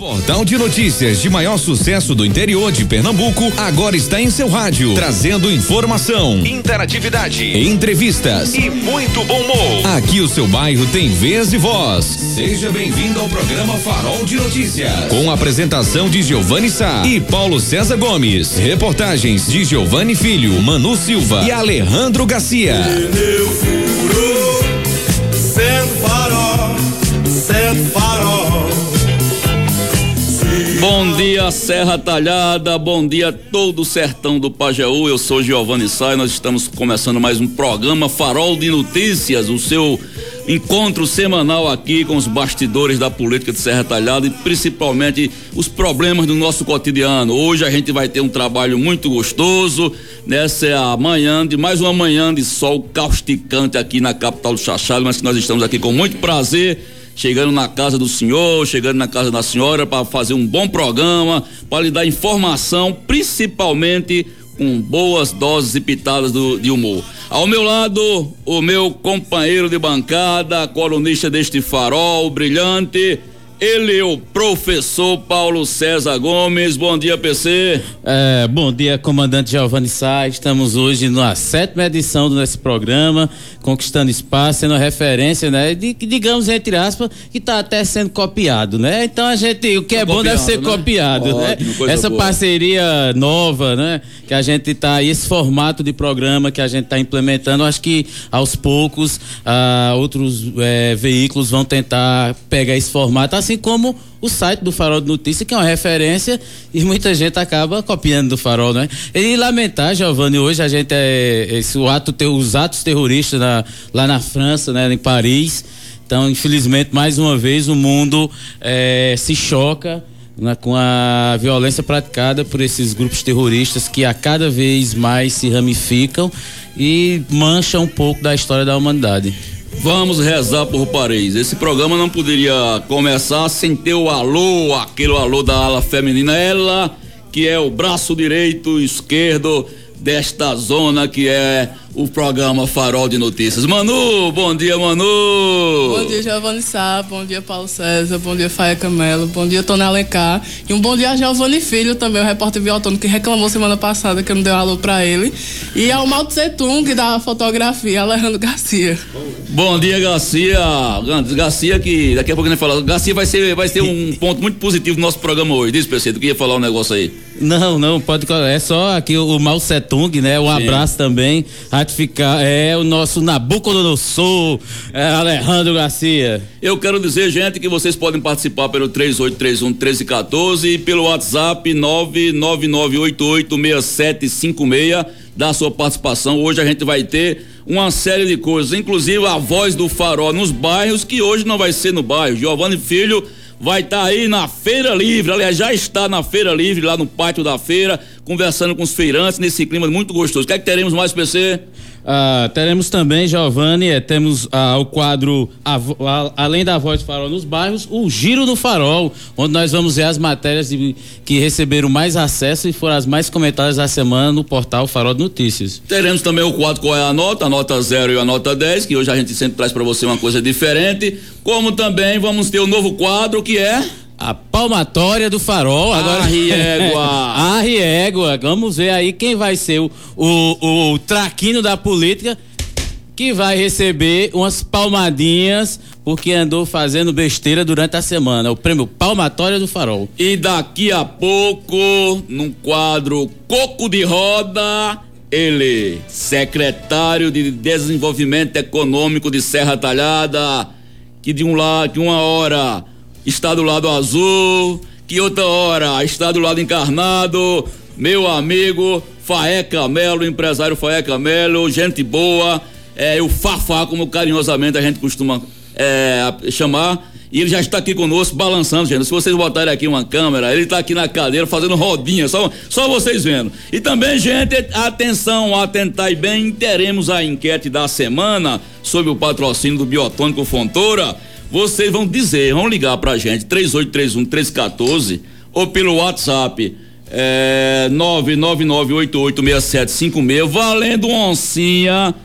Portal de notícias de maior sucesso do interior de Pernambuco agora está em seu rádio, trazendo informação, interatividade, entrevistas e muito bom humor. Aqui o seu bairro tem vez e voz. Seja bem-vindo ao programa Farol de Notícias, com a apresentação de Giovanni Sá e Paulo César Gomes. Reportagens de Giovanni Filho, Manu Silva e Alejandro Garcia. Pneu furou, sendo farol. Bom dia, Serra Talhada, bom dia todo o sertão do Pajeú. Eu sou Giovanni Sá e nós estamos começando mais um programa Farol de Notícias, o seu encontro semanal aqui com os bastidores da política de Serra Talhada e principalmente os problemas do nosso cotidiano. Hoje a gente vai ter um trabalho muito gostoso, nessa é a manhã de mais uma manhã de sol causticante aqui na capital do Chachado, mas que nós estamos aqui com muito prazer, chegando na casa do senhor, chegando na casa da senhora para fazer um bom programa, para lhe dar informação, principalmente com boas doses e pitadas de humor. Ao meu lado, o meu companheiro de bancada, colunista deste farol brilhante, ele é o professor Paulo César Gomes. Bom dia, PC. Bom dia, comandante Giovanni Sá. Estamos hoje na 7ª edição do nosso programa, conquistando espaço, sendo referência, né? Digamos, entre aspas, que está até sendo copiado, né? Então o que é bom deve ser copiado, né? Essa boa parceria nova, né? Que a gente tá aí, esse formato de programa que a gente tá implementando, acho que aos poucos outros veículos vão tentar pegar esse formato, assim como o site do Farol de Notícias, que é uma referência e muita gente acaba copiando do Farol, né? E lamentar, Giovanni, hoje a gente os atos terroristas lá na França, né? Em Paris. Então, infelizmente, mais uma vez o mundo se choca, né, com a violência praticada por esses grupos terroristas que a cada vez mais se ramificam e mancham um pouco da história da humanidade. Vamos rezar por Paris. Esse programa não poderia começar sem ter o alô, aquele alô da ala feminina, ela que é o braço direito e esquerdo desta zona que é o programa Farol de Notícias. Manu, bom dia, Manu. Bom dia, Giovanni Sá, bom dia, Paulo César, bom dia, Faia Camelo, bom dia, Tony Alencar, e um bom dia a Giovanni Filho também, o repórter Biotônico, que reclamou semana passada que eu não dei um alô pra ele, e ao Mao Tse Tung da fotografia, Alejandro Garcia. Bom dia, Garcia, que daqui a pouco a gente vai falar. Garcia vai ter um ponto muito positivo no nosso programa hoje. Diz, PC, tu queria falar um negócio aí? Não, pode, é só aqui o Mao Tse Tung, né? Um abraço também, ratificar, o nosso Nabucodonosor, Alejandro Garcia. Eu quero dizer, gente, que vocês podem participar pelo 3831-1314 e pelo WhatsApp 999886756, dar sua participação. Hoje a gente vai ter uma série de coisas, inclusive a voz do Farol nos bairros, que hoje não vai ser no bairro. Giovanni Filho vai estar aí na Feira Livre, aliás, já está na Feira Livre, lá no pátio da feira, conversando com os feirantes nesse clima muito gostoso. O que é que teremos mais, PC? Teremos também, Giovanni, temos o quadro, além da voz do Farol nos bairros, o Giro do Farol, onde nós vamos ver as matérias que receberam mais acesso e foram as mais comentadas da semana no portal Farol de Notícias. Teremos também o quadro Qual é a Nota 0 e a Nota 10, que hoje a gente sempre traz para você uma coisa diferente, como também vamos ter o novo quadro que é a palmatória do Farol. Agora a Riégua. Vamos ver aí quem vai ser o traquino da política que vai receber umas palmadinhas porque andou fazendo besteira durante a semana. O prêmio Palmatória do Farol. E daqui a pouco, num quadro Coco de Roda, ele, secretário de Desenvolvimento Econômico de Serra Talhada, que uma hora está do lado azul, que outra hora está do lado encarnado, meu amigo Faé Camelo, empresário Faé Camelo, gente boa, o Fafá, como carinhosamente a gente costuma chamar, e ele já está aqui conosco balançando, gente. Se vocês botarem aqui uma câmera, ele está aqui na cadeira fazendo rodinha, só vocês vendo. E também, gente, atenção, atentai bem, teremos a enquete da semana sob o patrocínio do Biotônico Fontoura. Vocês vão ligar pra gente, 3831-1314, ou pelo WhatsApp, 999886756, valendo oncinha,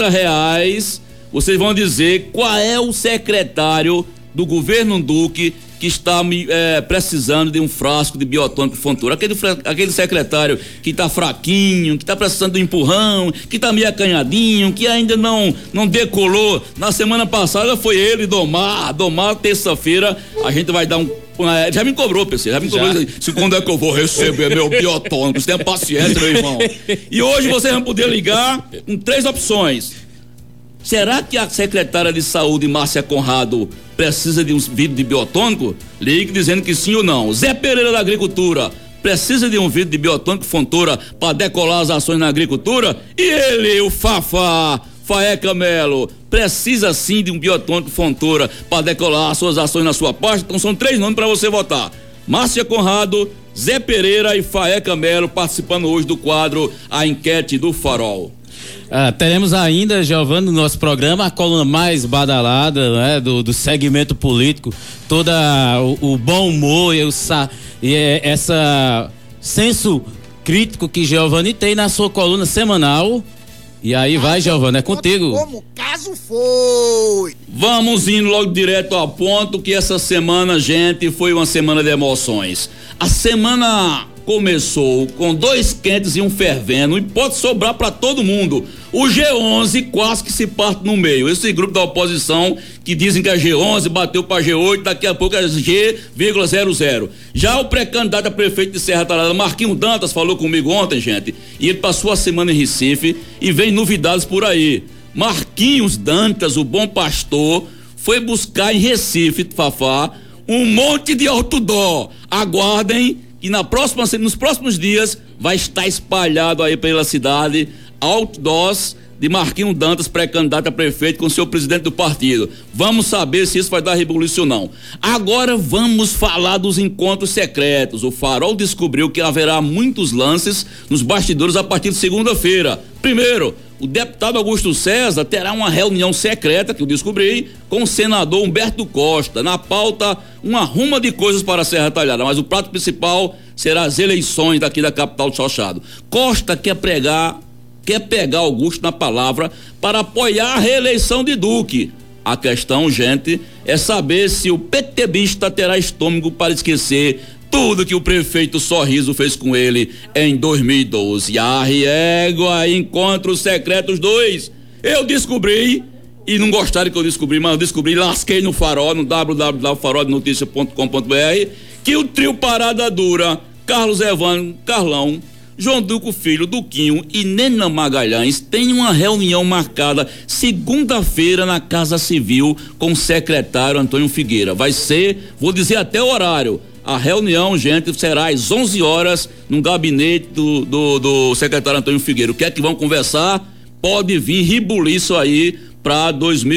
R$50. Vocês vão dizer qual é o secretário do governo Duque que está precisando de um frasco de biotônico Fontoura. Aquele secretário que está fraquinho, que está precisando de um empurrão, que está meio acanhadinho, que ainda não decolou. Na semana passada foi ele, Domar, terça-feira, a gente vai dar já me cobrou, PC, se quando é que eu vou receber meu biotônico? Você tem paciência, meu irmão. E hoje vocês vão poder ligar com 3 opções. Será que a secretária de saúde, Márcia Conrado, precisa de um vidro de biotônico? Ligue dizendo que sim ou não. Zé Pereira da Agricultura, precisa de um vidro de biotônico Fontoura para decolar as ações na agricultura? E ele, o Faeca Melo, precisa sim de um biotônico Fontoura para decolar as suas ações na sua pasta? Então são 3 nomes para você votar: Márcia Conrado, Zé Pereira e Faeca Melo, participando hoje do quadro A Enquete do Farol. Teremos ainda, Giovanni, no nosso programa a coluna mais badalada, né, do segmento político, todo o bom humor e essa senso crítico que Giovanni tem na sua coluna semanal. E aí vai, Giovanni, é contigo. Como o caso foi. Vamos indo logo direto ao ponto, que essa semana, gente, foi uma semana de emoções. A semana começou com 2 quentes e um fervendo, e pode sobrar para todo mundo. O G11 quase que se parte no meio. Esse grupo da oposição que dizem que a G11 bateu para G8, daqui a pouco é G,00. Já o pré-candidato a prefeito de Serra Talhada, Marquinhos Dantas, falou comigo ontem, gente, e ele passou a semana em Recife e vem novidades por aí. Marquinhos Dantas, o bom pastor, foi buscar em Recife, Fafá, um monte de outdoor. Aguardem que nos próximos dias vai estar espalhado aí pela cidade outdoors de Marquinhos Dantas, pré-candidato a prefeito, com seu presidente do partido. Vamos saber se isso vai dar rebuliço ou não. Agora vamos falar dos encontros secretos. O Farol descobriu que haverá muitos lances nos bastidores a partir de segunda-feira. Primeiro, o deputado Augusto César terá uma reunião secreta, que eu descobri, com o senador Humberto Costa. Na pauta, uma ruma de coisas para a Serra Talhada, mas o prato principal será as eleições daqui da capital de Xoxado. Costa quer pegar Augusto na palavra para apoiar a reeleição de Duque. A questão, gente, é saber se o PTBista terá estômago para esquecer tudo que o prefeito Sorriso fez com ele em 2012. Égua, encontros secretos 2. Eu descobri, e não gostaram que eu descobri, mas eu descobri, lasquei no Farol, no www.farolnoticia.com.br, que o trio Parada Dura, Carlos Evandro, Carlão, João Duco Filho, Duquinho e Nena Magalhães tem uma reunião marcada segunda-feira na Casa Civil com o secretário Antônio Figueira. Vai ser, vou dizer até o horário. A reunião, gente, será às 11 horas no gabinete do secretário Antônio Figueira. O que é que vão conversar? Pode vir ribuliço aí para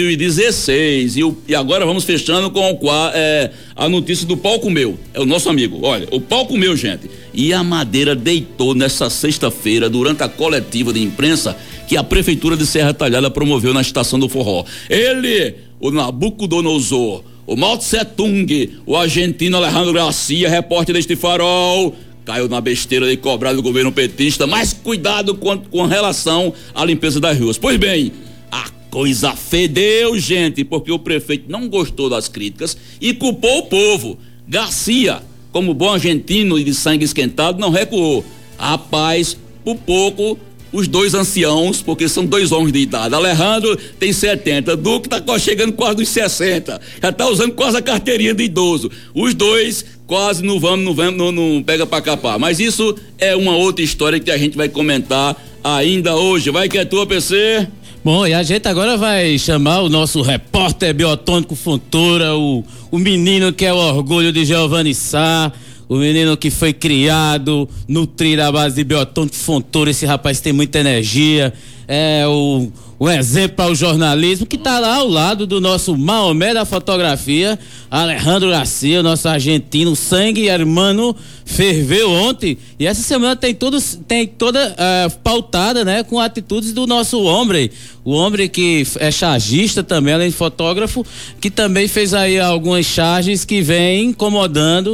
2016. E agora vamos fechando com a notícia do Palco Meu. É o nosso amigo. Olha, o Palco Meu, gente. E a Madeira deitou nessa sexta-feira, durante a coletiva de imprensa que a Prefeitura de Serra Talhada promoveu na Estação do Forró. Ele, o Nabucodonosor, o Mao Tse Tung, o argentino Alejandro Garcia, repórter deste Farol, caiu na besteira de cobrar do governo petista, mas cuidado com relação à limpeza das ruas. Pois bem, a coisa fedeu, gente, porque o prefeito não gostou das críticas e culpou o povo. Garcia, como bom argentino e de sangue esquentado, não recuou. Rapaz, por pouco, os 2 anciãos, porque são 2 homens de idade. Alejandro tem 70, Duque tá chegando quase nos 60, já tá usando quase a carteirinha de idoso. Os 2 quase não pega pra capar. Mas isso é uma outra história que a gente vai comentar ainda hoje. Vai que é tua, PC. Bom, e a gente agora vai chamar o nosso repórter biotônico Fontoura, o menino que é o orgulho de Giovanni Sá, o menino que foi criado, nutrido à base de biotônico Fontoura. Esse rapaz tem muita energia, é o exemplo ao jornalismo, que tá lá ao lado do nosso Maomé da fotografia, Alejandro Garcia, nosso argentino, sangue hermano, ferveu ontem, e essa semana tem toda pautada, né, com atitudes do nosso homem, o homem que é chargista também, além de fotógrafo, que também fez aí algumas charges que vem incomodando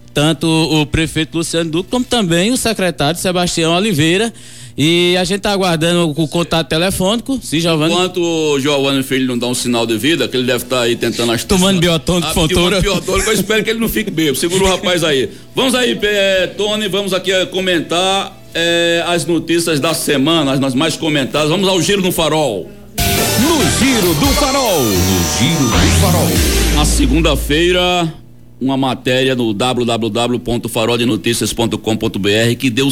tanto o prefeito Luciano Duque, como também o secretário Sebastião Oliveira. E a gente tá aguardando o contato telefônico. Sim, Giovanni? Enquanto o Giovanni Filho não dá um sinal de vida, que ele deve estar aí tentando... Tomando biotônico, fontura. Eu espero que ele não fique bêbado. Segura o rapaz aí. Vamos aí, Tony, vamos aqui comentar as notícias da semana, as mais comentadas. Vamos ao Giro no Farol. No Giro do Farol. No Giro do Farol. Na segunda-feira, uma matéria no www.faroldenoticias.com.br que deu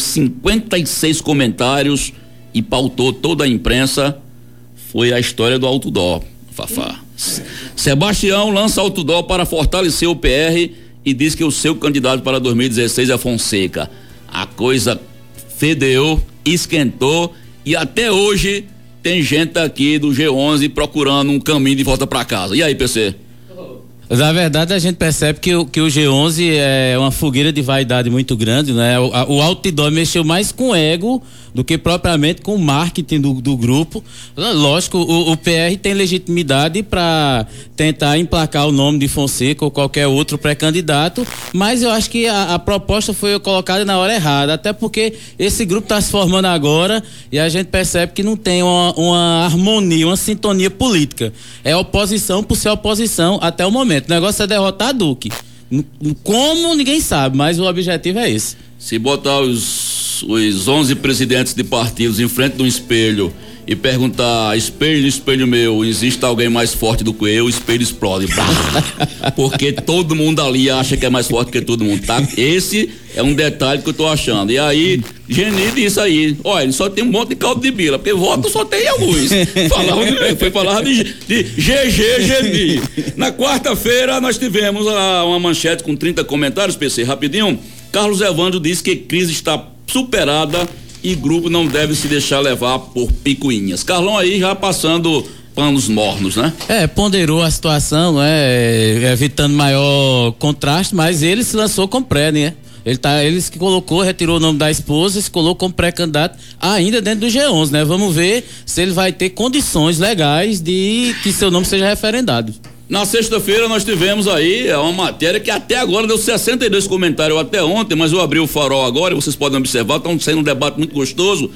56 comentários e pautou toda a imprensa. Foi a história do outdoor, Fafá. Sebastião lança outdoor para fortalecer o PR e diz que o seu candidato para 2016 é Fonseca. A coisa fedeu, esquentou e até hoje tem gente aqui do G11 procurando um caminho de volta para casa. E aí, PC? Na verdade, a gente percebe que o G11 é uma fogueira de vaidade muito grande, né? O outdoor mexeu mais com o ego do que propriamente com o marketing do grupo. Lógico, o PR tem legitimidade para tentar emplacar o nome de Fonseca ou qualquer outro pré-candidato, mas eu acho que a proposta foi colocada na hora errada, até porque esse grupo está se formando agora e a gente percebe que não tem uma harmonia, uma sintonia política. É oposição por ser oposição até o momento. O negócio é derrotar Duque. Como, ninguém sabe, mas o objetivo é esse. Se botar os 11 presidentes de partidos em frente de um espelho e perguntar, espelho meu, existe alguém mais forte do que eu? O espelho explode. Porque todo mundo ali acha que é mais forte que todo mundo, tá? Esse é um detalhe que eu tô achando. E aí, Geni disse aí, olha, ele só tem um monte de caldo de bila, porque voto só tem alguns. Falava de GG Geni. Na quarta-feira nós tivemos uma manchete com 30 comentários, PC, rapidinho. Carlos Evandro disse que crise está superada e grupo não deve se deixar levar por picuinhas. Carlão aí já passando panos mornos, né? Ponderou a situação, né? Evitando maior contraste, mas ele se lançou com pré, né? Ele se colocou, retirou o nome da esposa e se colocou como pré-candidato ainda dentro do G11, né? Vamos ver se ele vai ter condições legais de que seu nome seja referendado. Na sexta-feira nós tivemos aí uma matéria que até agora deu 62 comentários até ontem, mas eu abri o Farol agora e vocês podem observar, está sendo um debate muito gostoso,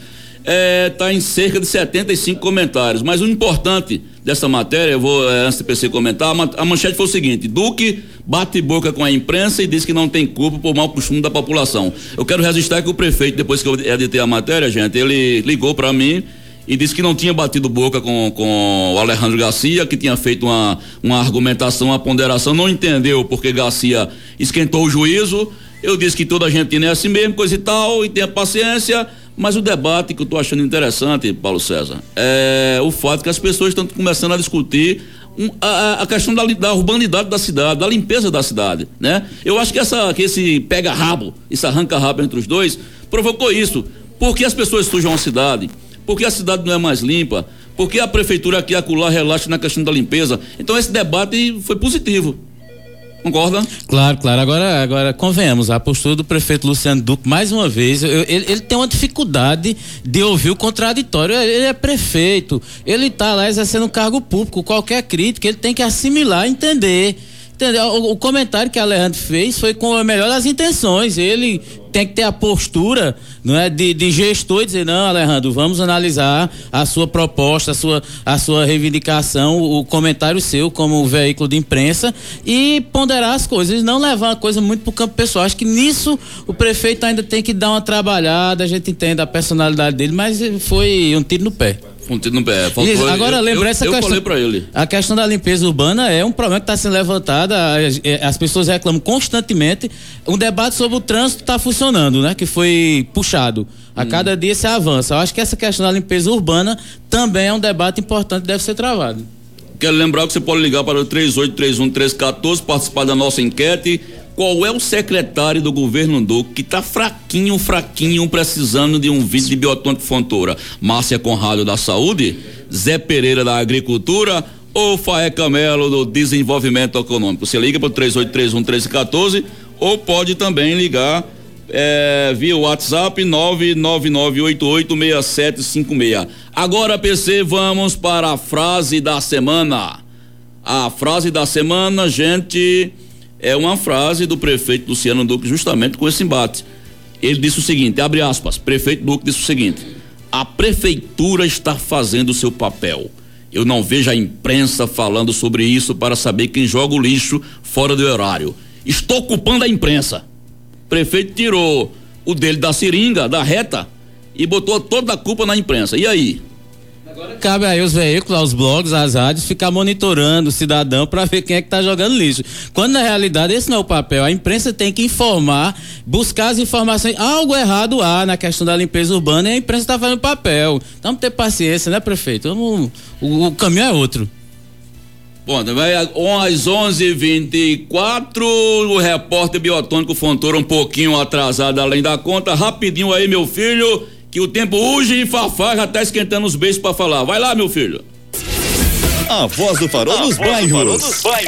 está em cerca de 75 comentários, mas o importante dessa matéria, eu vou, antes do PC comentar, a manchete foi o seguinte: Duque bate boca com a imprensa e diz que não tem culpa por mau costume da população. Eu quero registrar que o prefeito, depois que eu editei a matéria, gente, ele ligou para mim e disse que não tinha batido boca com o Alejandro Garcia, que tinha feito uma argumentação, uma ponderação, não entendeu porque Garcia esquentou o juízo. Eu disse que toda Argentina é assim mesmo, coisa e tal, e tenha paciência, mas o debate que eu tô achando interessante, Paulo César, é o fato que as pessoas estão começando a discutir a questão da urbanidade da cidade, da limpeza da cidade, né? Eu acho que esse pega-rabo, esse arranca-rabo entre os dois, provocou isso. Porque as pessoas sujam a cidade? Porque a cidade não é mais limpa? Porque a prefeitura aqui e acolá relaxa na questão da limpeza? Então esse debate foi positivo. Concorda? Claro. Agora convenhamos, a postura do prefeito Luciano Duque, mais uma vez, ele tem uma dificuldade de ouvir o contraditório. Ele é prefeito, ele está lá exercendo um cargo público, qualquer crítica ele tem que assimilar, entender. O comentário que a Alejandro fez foi com a melhor das intenções. Ele tem que ter a postura, não é, de gestor e dizer: não, Alejandro, vamos analisar a sua proposta, a sua reivindicação, o comentário seu como veículo de imprensa e ponderar as coisas, não levar a coisa muito pro campo pessoal. Acho que nisso o prefeito ainda tem que dar uma trabalhada. A gente entende a personalidade dele, mas foi um tiro no pé. Agora lembra essa questão. Falei pra ele. A questão da limpeza urbana é um problema que está sendo levantado. As pessoas reclamam constantemente. Um debate sobre o trânsito está funcionando, né? Que foi puxado. A cada dia se avança. Eu acho que essa questão da limpeza urbana também é um debate importante que deve ser travado. Quero lembrar que você pode ligar para o 3831-1314, participar da nossa enquete. Qual é o secretário do governo Duque que tá fraquinho, precisando de um vídeo de biotônico fontura? Márcia Conrado da Saúde, Zé Pereira da Agricultura ou Faeca Melo do Desenvolvimento Econômico? Você liga para o 3831-1314 ou pode também ligar via WhatsApp 999886756. Agora, PC, vamos para a frase da semana. A frase da semana, gente, é uma frase do prefeito Luciano Duque justamente com esse embate. Ele disse o seguinte, abre aspas, prefeito Duque disse o seguinte: a prefeitura está fazendo o seu papel. Eu não vejo a imprensa falando sobre isso para saber quem joga o lixo fora do horário. Estou culpando a imprensa. O prefeito tirou o dele da seringa, da reta, e botou toda a culpa na imprensa. E aí? Agora cabe aí os veículos, aos blogs, às rádios, ficar monitorando o cidadão para ver quem é que tá jogando lixo. Quando na realidade esse não é o papel. A imprensa tem que informar, buscar as informações. Algo errado há na questão da limpeza urbana e a imprensa tá fazendo papel. Então vamos ter paciência, né, prefeito? O caminho é outro. Bom, vai às 11h24, o repórter biotônico Fontoura um pouquinho atrasado além da conta. Rapidinho aí, meu filho, que o tempo urge e Fafá já tá esquentando os beijos pra falar. Vai lá, meu filho. A voz do Farol dos bairros.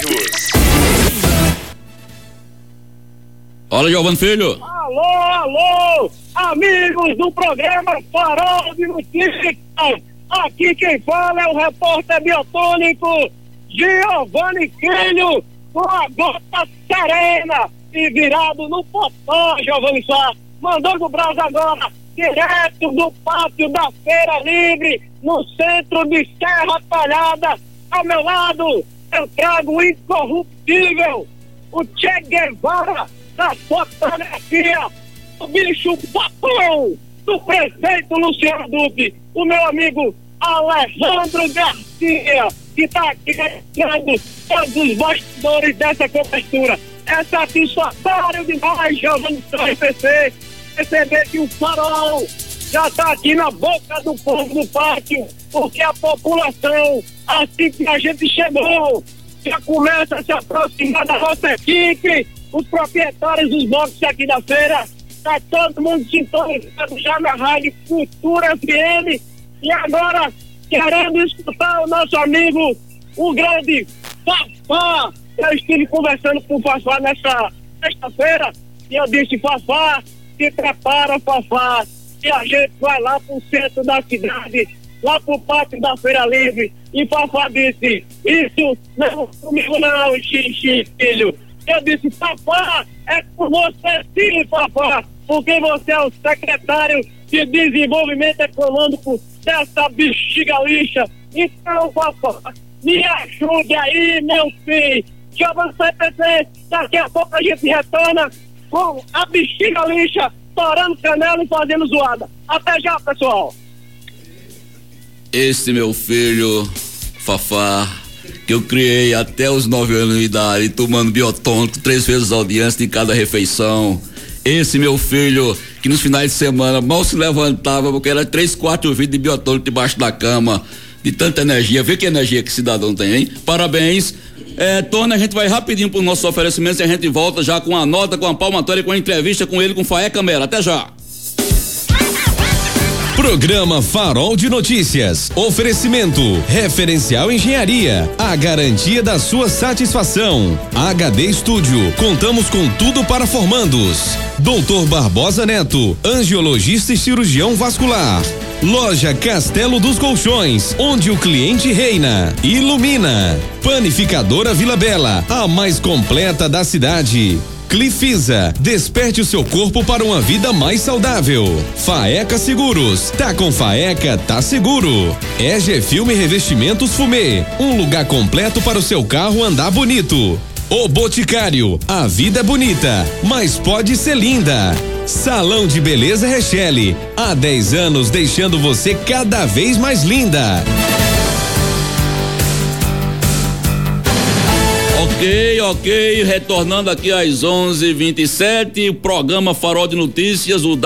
Olha, Giovanni Filho. Alô, amigos do programa Farol de Notícias. Aqui quem fala é o repórter biotônico Giovanni Filho, com a gota serena e virado no potó, Giovanni Sá, mandando o braço agora, direto do pátio da Feira Livre, no centro de Serra Talhada. Ao meu lado, eu trago o incorruptível, o Che Guevara da fotografia, o bicho papão do prefeito Luciano Duque, o meu amigo Alejandro Garcia, que está aqui registrando todos os bastidores dessa cobertura. É satisfatório demais, Giovanni RPC, perceber que o Farol já está aqui na boca do povo do pátio, porque a população, assim que a gente chegou, já começa a se aproximar da nossa equipe, os proprietários dos boxes aqui da feira, está todo mundo sintonizado já na Rádio Cultura FM, e agora querendo escutar o nosso amigo, o grande Fafá. Eu estive conversando com o Fafá nesta sexta-feira e eu disse: Fafá, se prepara, Fafá, e a gente vai lá pro centro da cidade, lá pro pátio da Feira Livre. E Fafá disse: isso não comigo não, xixi, filho. Eu disse: Fafá, é com você sim, Fafá, porque você é o secretário de Desenvolvimento Econômico dessa bexiga lixa. Então, Fafá, me ajude aí, meu filho. Giovanni CPC, daqui a pouco a gente retorna com a bexiga lixa, torando canela e fazendo zoada. Até já, pessoal. Esse meu filho, Fafá, que eu criei até os 9 anos de idade, tomando biotônico 3 vezes audiência de cada refeição. Esse meu filho, que nos finais de semana mal se levantava, porque era 3-4 vidros de biotônico debaixo da cama, de tanta energia. Vê que energia que esse cidadão tem, hein? Parabéns. Tony, a gente vai rapidinho para os nossos oferecimentos e a gente volta já com a nota, com a palmatória, com a entrevista com ele, com Faé Câmara. Até já. Programa Farol de Notícias. Oferecimento Referencial Engenharia, a garantia da sua satisfação. HD Estúdio, contamos com tudo para formandos. Doutor Barbosa Neto, angiologista e cirurgião vascular. Loja Castelo dos Colchões, onde o cliente reina. Ilumina. Panificadora Vila Bela, a mais completa da cidade. Clifisa, desperte o seu corpo para uma vida mais saudável. Faeca Seguros, tá com Faeca, tá seguro. EG Filme Revestimentos Fumê, um lugar completo para o seu carro andar bonito. O Boticário, a vida é bonita, mas pode ser linda. Salão de Beleza Rechelli, há 10 anos deixando você cada vez mais linda. Ok, retornando aqui às 11h27, o programa Farol de Notícias, o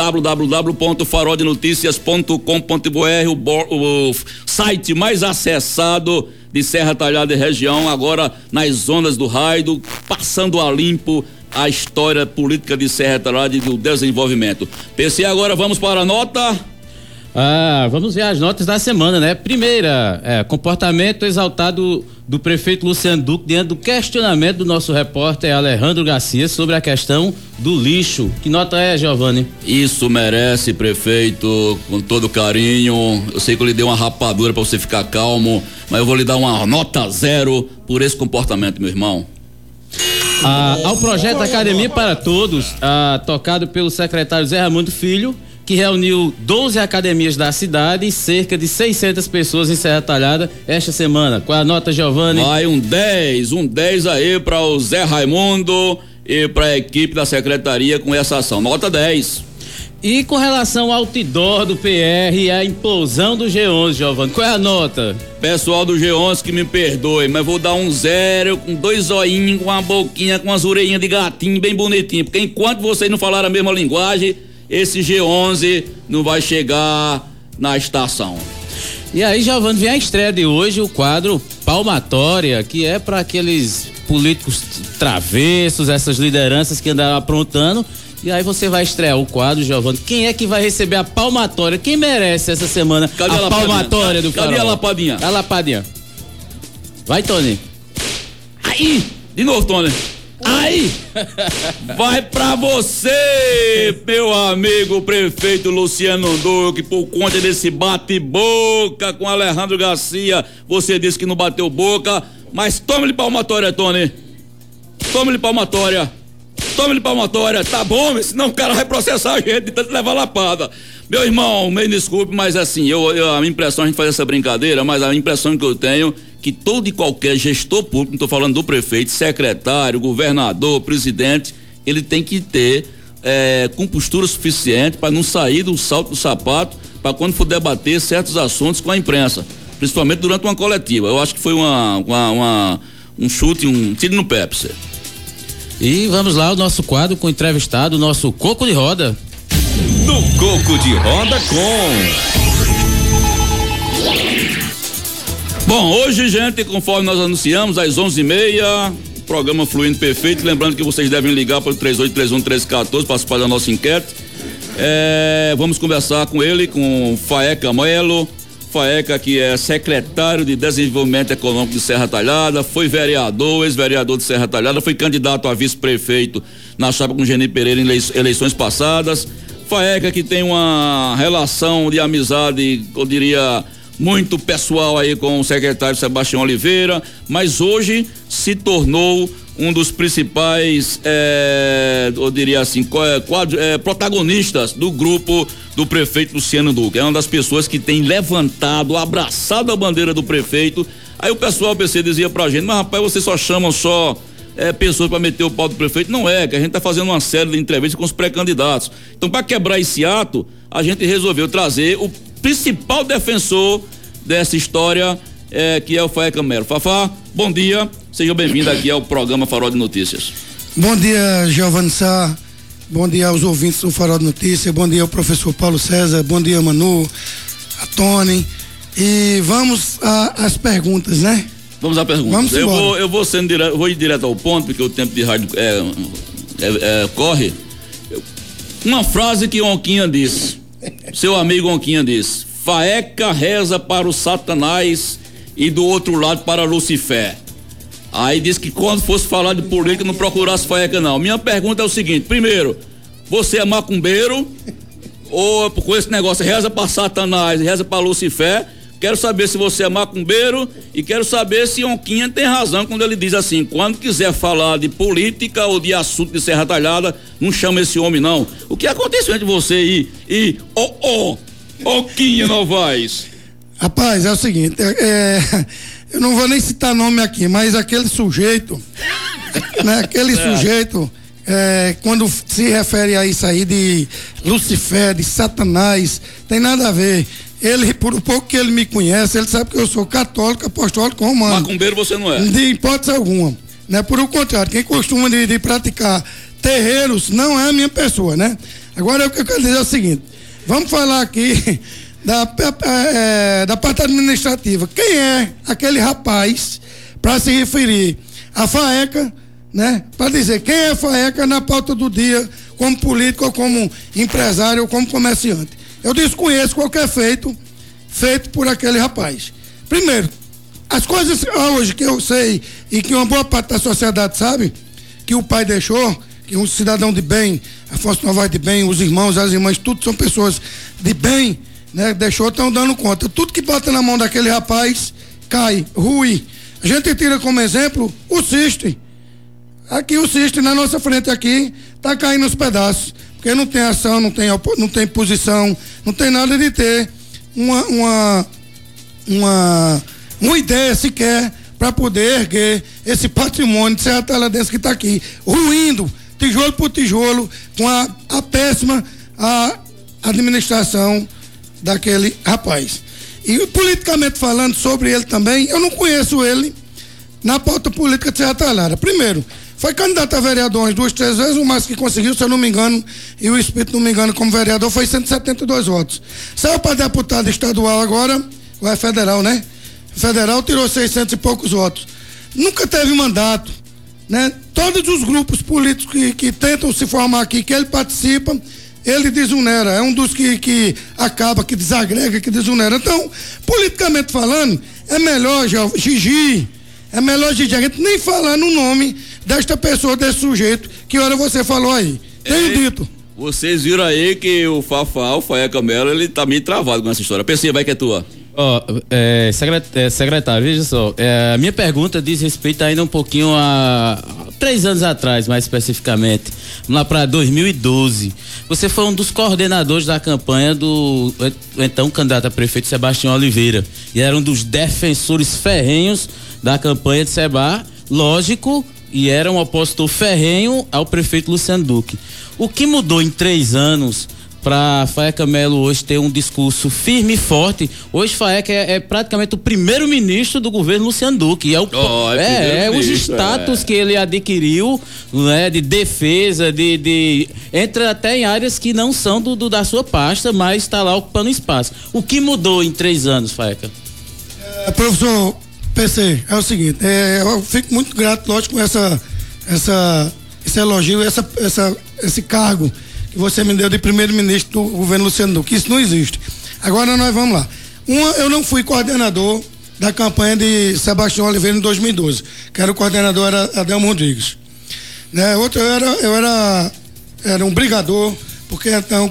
www.faroldenoticias.com.br, o site mais acessado de Serra Talhada e região, agora nas ondas do raio, passando a limpo a história política de Serra Talhada e do desenvolvimento. PC, agora vamos para a nota. Vamos ver as notas da semana, né? Primeira, comportamento exaltado do prefeito Luciano Duque diante do questionamento do nosso repórter Alejandro Garcia sobre a questão do lixo. Que nota é, Giovanni? Isso merece, prefeito, com todo carinho. Eu sei que eu lhe dei uma rapadura para você ficar calmo, mas eu vou lhe dar uma nota 0 por esse comportamento, meu irmão. Ao projeto Academia para Todos, tocado pelo secretário Zé Raimundo Filho, que reuniu 12 academias da cidade e cerca de 600 pessoas em Serra Talhada esta semana. Qual é a nota, Giovanni? Vai um 10 aí para o Zé Raimundo e para a equipe da secretaria com essa ação. Nota 10. E com relação ao outdoor do PR e a implosão do G11, Giovanni, qual é a nota? Pessoal do G11 que me perdoe, mas vou dar um 0 com 2 zoinhos, com uma boquinha, com as orelhinhas de gatinho bem bonitinho, porque enquanto vocês não falarem a mesma linguagem, esse G11 não vai chegar na estação. E aí, Giovanni, vem a estreia de hoje, o quadro Palmatória, que é para aqueles políticos travessos, essas lideranças que andaram aprontando. E aí você vai estrear o quadro, Giovanni. Quem é que vai receber a palmatória? Quem merece essa semana a palmatória do Farol? Cadê a lapadinha? A lapadinha. Vai, Tony. Aí! De novo, Tony. Aí! Vai pra você, meu amigo prefeito Luciano Duque, por conta desse bate-boca com Alejandro Garcia. Você disse que não bateu boca, mas tome-lhe palmatória, Tony. Tome-lhe palmatória. Tome-lhe palmatória, tá bom? Senão o cara vai processar a gente de tanto levar lapada. Meu irmão, me desculpe, mas assim, a minha impressão, a gente faz essa brincadeira, mas a impressão que eu tenho que todo e qualquer gestor público, não tô falando do prefeito, secretário, governador, presidente, ele tem que ter compostura suficiente para não sair do salto do sapato, para quando for debater certos assuntos com a imprensa, principalmente durante uma coletiva. Eu acho que foi um chute, um tiro no pé pra você. E vamos lá, o nosso quadro com o entrevistado, o nosso Coco de Roda. No Coco de Roda Bom, hoje, gente, conforme nós anunciamos, às 11h30, programa fluindo perfeito. Lembrando que vocês devem ligar para o 3831-1314, participar da nossa enquete. Vamos conversar com ele, com Faeca Melo. Faeca, que é secretário de Desenvolvimento Econômico de Serra Talhada, foi vereador, ex-vereador de Serra Talhada, foi candidato a vice-prefeito na chapa com Geni Pereira em eleições passadas. Faeca, que tem uma relação de amizade, eu diria, muito pessoal aí com o secretário Sebastião Oliveira, mas hoje se tornou um dos principais, eu diria assim, protagonistas do grupo do prefeito Luciano Duque. É uma das pessoas que tem levantado, abraçado a bandeira do prefeito. Aí o pessoal do PC dizia pra gente, mas rapaz, vocês só chamam pessoas para meter o pau do prefeito. Não é, que a gente tá fazendo uma série de entrevistas com os pré-candidatos. Então, para quebrar esse ato, a gente resolveu trazer o principal defensor dessa história, que é o Faeca Melo. Fafá, bom dia, seja bem-vindo aqui ao programa Farol de Notícias. Bom dia, Giovanni Sá, bom dia aos ouvintes do Farol de Notícias, bom dia ao professor Paulo César, bom dia Manu, a Tony, e vamos às perguntas, né? Vamos à pergunta. Vamos embora. Eu vou ir direto ao ponto, porque o tempo de rádio corre. Uma frase que Onquinha disse, seu amigo Onquinha disse: Faeca reza para o Satanás e do outro lado para Lucifer. Aí disse que quando fosse falar de política não procurasse Faeca não. Minha pergunta é o seguinte: primeiro, você é macumbeiro ou com esse negócio reza para Satanás e reza para Lucifer? Quero saber se você é macumbeiro e quero saber se Onquinha tem razão quando ele diz assim: quando quiser falar de política ou de assunto de Serra Talhada, não chama esse homem não. O que aconteceu entre você e Onquinha Novaes? Rapaz, é o seguinte, eu não vou nem citar nome aqui, mas aquele sujeito, né, sujeito, quando se refere a isso aí de Lucifer, de Satanás, tem nada a ver. Ele, por um pouco que ele me conhece, ele sabe que eu sou católico, apostólico romano. Macumbeiro você não é? De hipótese alguma, né? Por o contrário, quem costuma de praticar terreiros não é a minha pessoa, né? Agora o que eu quero dizer é o seguinte: vamos falar aqui da parte administrativa. Quem é aquele rapaz para se referir a Faeca, né? Para dizer quem é Faeca na pauta do dia, como político, ou como empresário, ou como comerciante? Eu desconheço qualquer feito por aquele rapaz. Primeiro, as coisas hoje que eu sei e que uma boa parte da sociedade sabe, que o pai deixou, que um cidadão de bem, Afonso Novaes de bem, os irmãos, as irmãs, tudo são pessoas de bem, né? Deixou, estão dando conta. Tudo que bota na mão daquele rapaz cai, rui. A gente tira como exemplo o Cistre. aqui o Cisto na nossa frente aqui tá caindo nos pedaços, porque não tem ação, não tem posição, não tem nada de ter uma ideia sequer para poder erguer esse patrimônio de Serra Talhadense que está aqui, ruindo tijolo por tijolo, com a péssima administração daquele rapaz. E politicamente falando sobre ele também, eu não conheço ele na pauta política de Serra Talhada. Primeiro, foi candidato a vereador umas 2, 3 vezes, o mais que conseguiu, se eu não me engano, e o Espírito não me engano, como vereador, foi 172 votos. Saiu para deputado estadual agora, ou é federal, né? Federal tirou 600 e poucos votos. Nunca teve mandato, né? Todos os grupos políticos que tentam se formar aqui, que ele participa, ele desunera. É um dos que acaba, que desagrega, que desunera. Então, politicamente falando, é melhor, Gigi, a gente nem falar no nome desta pessoa, desse sujeito, que hora você falou aí. Tenho dito. Vocês viram aí que o Faia Camelo, ele tá meio travado com essa história. PC, vai que é tua. Secretário, veja só, a minha pergunta diz respeito ainda um pouquinho a 3 anos atrás, mais especificamente, lá para 2012. Você foi um dos coordenadores da campanha do então candidato a prefeito Sebastião Oliveira, e era um dos defensores ferrenhos da campanha de Seba, lógico, e era um opositor ferrenho ao prefeito Luciano Duque. O que mudou em 3 anos para Faeca Melo hoje ter um discurso firme e forte? Hoje Faeca é praticamente o primeiro-ministro do governo Luciano Duque. Os status que ele adquiriu, né, de defesa, entra até em áreas que não são da sua pasta, mas está lá ocupando espaço. O que mudou em 3 anos, Faeca? Professor PC, é o seguinte, eu fico muito grato, lógico, com esse elogio, esse cargo que você me deu de primeiro-ministro do governo Luciano Duque. Isso não existe. Agora nós vamos lá. Eu não fui coordenador da campanha de Sebastião Oliveira em 2012, que era o coordenador, era Adelmo Rodrigues. Né? Outro, eu era um brigador, porque então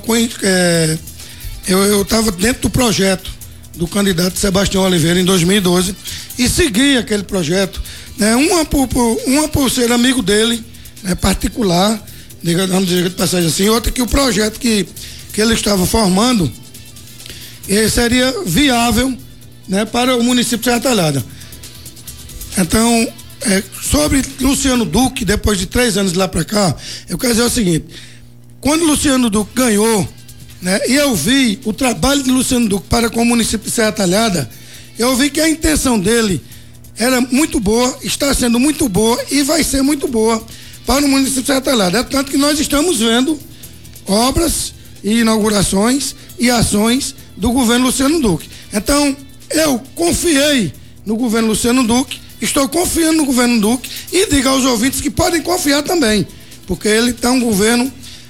eu estava dentro do projeto do candidato Sebastião Oliveira em 2012 e segui aquele projeto, né? Uma por ser amigo dele, né? Particular, vamos dizer de passagem assim, outra que o projeto que ele estava formando seria viável, né? Para o município de Serra Talhada. Então, sobre Luciano Duque, depois de 3 anos de lá para cá, eu quero dizer o seguinte: quando Luciano Duque ganhou, né, e eu vi o trabalho de Luciano Duque para com o município de Serra Talhada, eu vi que a intenção dele era muito boa, está sendo muito boa e vai ser muito boa para o município de Serra Talhada. É tanto que nós estamos vendo obras e inaugurações e ações do governo Luciano Duque. Então, eu confiei no governo Luciano Duque, estou confiando no governo Duque e digo aos ouvintes que podem confiar também, porque ele está um governo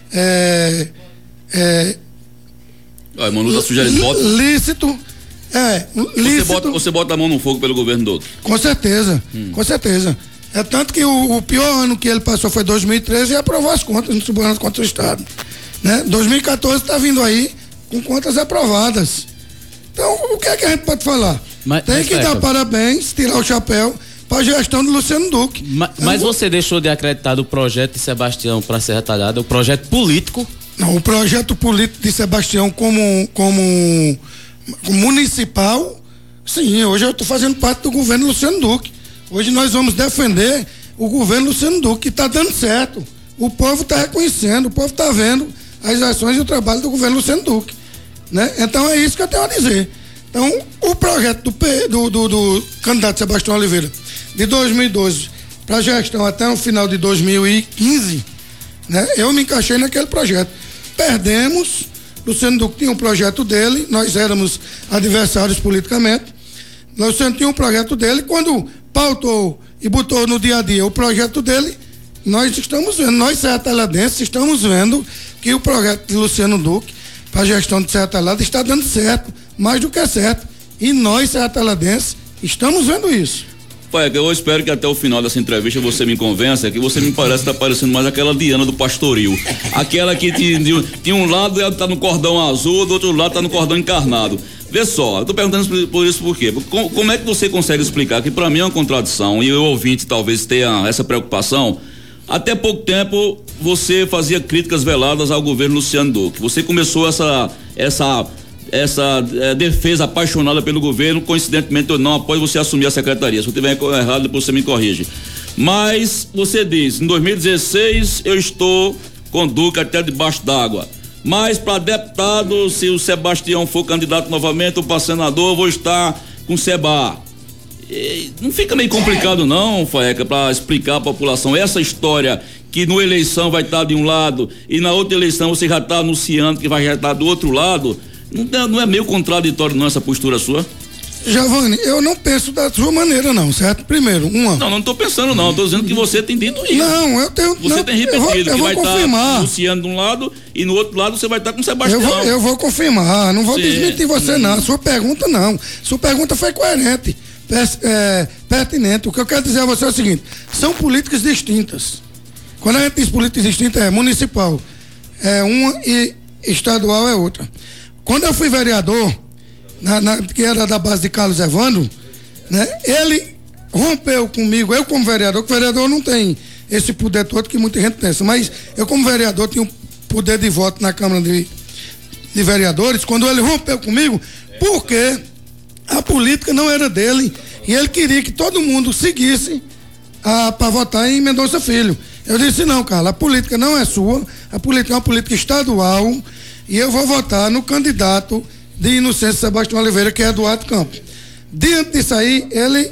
Manu tá sugerindo voto. Lícito. Lícito. Você bota a mão no fogo pelo governo do outro. Com certeza, com certeza. É tanto que o pior ano que ele passou foi 2013 e aprovou as contas no Tribunal de Contas do Estado. Né? 2014 está vindo aí com contas aprovadas. Então, o que é que a gente pode falar? Tem que dar parabéns, tirar o chapéu para a gestão do Luciano Duque. Mas você deixou de acreditar do projeto de Sebastião para Serra Talhada, o projeto político? Não, o projeto político de Sebastião como municipal, sim, hoje eu estou fazendo parte do governo Luciano Duque. Hoje nós vamos defender o governo Luciano Duque, que está dando certo. O povo está reconhecendo, o povo está vendo as ações e o trabalho do governo Luciano Duque. Né? Então é isso que eu tenho a dizer. Então, o projeto do candidato Sebastião Oliveira de 2012 para a gestão até o final de 2015, né? Eu me encaixei naquele projeto. Perdemos, Luciano Duque tinha um projeto dele, nós éramos adversários politicamente. Luciano tinha um projeto dele, quando pautou e botou no dia a dia o projeto dele, nós estamos vendo, nós Serra Talhadenses estamos vendo que o projeto de Luciano Duque para a gestão de Serra Talhada está dando certo, mais do que certo. E nós, Serra Talhadenses, estamos vendo isso. Pai, eu espero que até o final dessa entrevista você me convença que você me parece estar parecendo mais aquela Diana do Pastoril. Aquela que tinha um lado ela tá no cordão azul, do outro lado tá no cordão encarnado. Vê só, eu tô perguntando por isso por quê? Como é que você consegue explicar que para mim é uma contradição e o ouvinte talvez tenha essa preocupação? Até pouco tempo você fazia críticas veladas ao governo Luciano Duque. Você começou essa defesa apaixonada pelo governo, coincidentemente ou não, após você assumir a secretaria. Se eu estiver errado, depois você me corrige. Mas você diz, em 2016 eu estou com Duque até debaixo d'água. Mas para deputado, se o Sebastião for candidato novamente ou para senador, eu vou estar com o Seba. Não fica meio complicado não, Faeca, para explicar à população essa história que numa eleição vai estar de um lado e na outra eleição você já está anunciando que vai já estar do outro lado? Não é meio contraditório não essa postura sua? Giovanni, eu não penso da sua maneira não, certo? Primeiro, Não estou pensando não, estou dizendo que você tem dito isso. Não, eu tenho... Você tem repetido que vai estar Luciano de um lado e no outro lado você vai estar com o Sebastião. Eu vou confirmar, não vou desmentir você não, sua pergunta não. Sua pergunta foi coerente, pertinente. O que eu quero dizer a você é o seguinte, são políticas distintas. Quando a gente diz políticas distintas é municipal, é uma e estadual é outra. Quando eu fui vereador, que era da base de Carlos Evandro, né? Ele rompeu comigo, eu como vereador, que o vereador não tem esse poder todo que muita gente pensa, mas eu como vereador tinha um poder de voto na Câmara de Vereadores, quando ele rompeu comigo, porque a política não era dele e ele queria que todo mundo seguisse para votar em Mendonça Filho. Eu disse, não, Carla, a política não é sua, a política é uma política estadual e eu vou votar no candidato de Inocêncio Sebastião Oliveira, que é Eduardo Campos. Diante disso aí, ele